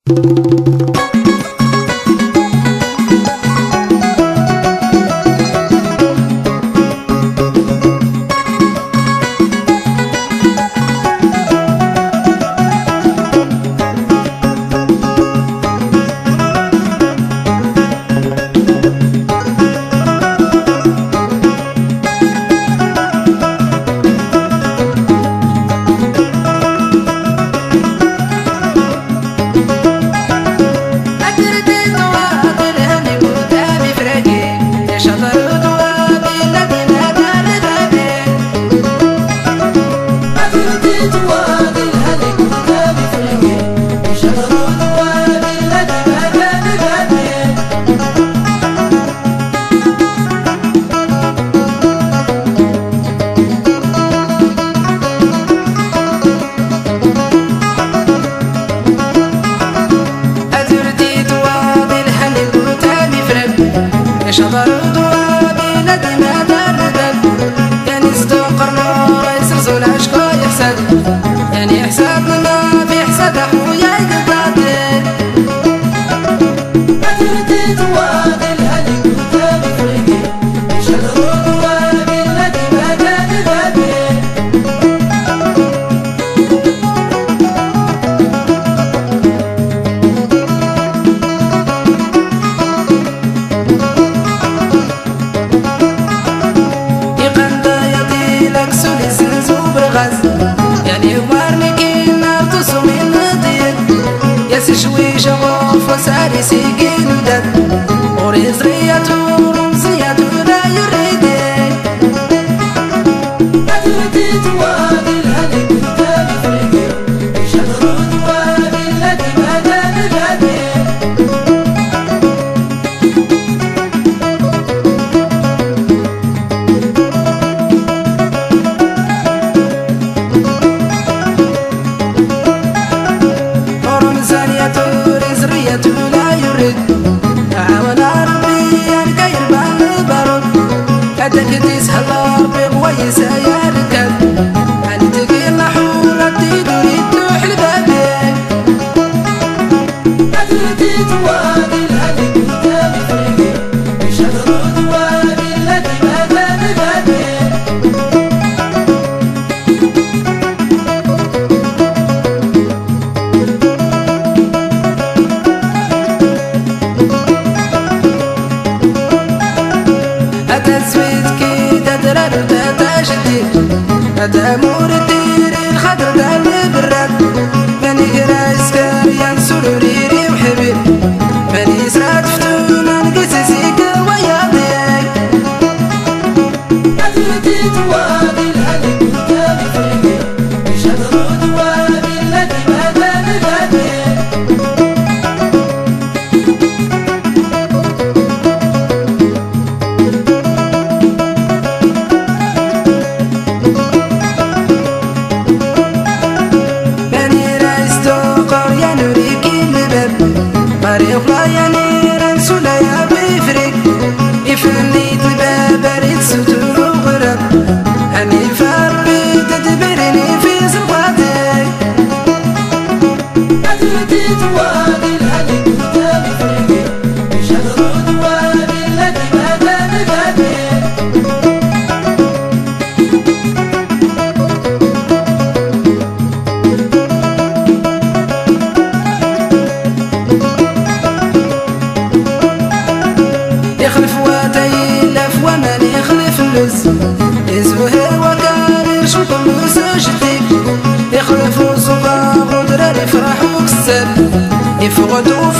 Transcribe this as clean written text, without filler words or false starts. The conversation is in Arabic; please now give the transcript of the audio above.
شويش غوف وساري سيقين ودد وريز رياته ورمزياته لا يريدين أدرتي توادي الهدي كتابي فريقي يشغلوا دوادي الهدي ما دام غادين لا يريد عاون ربي ينقير بالبرد هداك تسهل ربي غويس يركب عن تقي النحور تريد تروح لبابك أدرتي توادي الهدي كتابي فريقي يشغلوا دوادي الهدي ما دام غادين تزويد كيدا دراد وتاتا جديد هذا مور الدير الخضر دا البراد ماني قرايس كاريان سروريري وحبيب ماني سرات فتونا نقيس زيك وياضيك أدرتي توادي الهدي كتابي فريقي يشغلوا دوادي الهدي ما دام غادين طريق لا ينير نسولا يا بيفريق يفنيت الباب ريت ستور وغرب أني فربي تدبرني في صفاتك أدرتي توادي الهدي كتابي فريقي يشغلوا دوادي الهدي ما دام غادين يخلف وتيلف ومن يخلف اللز يزوهر وكارير شوطم وسجدي يخلف الصباغ ودراري فرح وكسب يفقدوا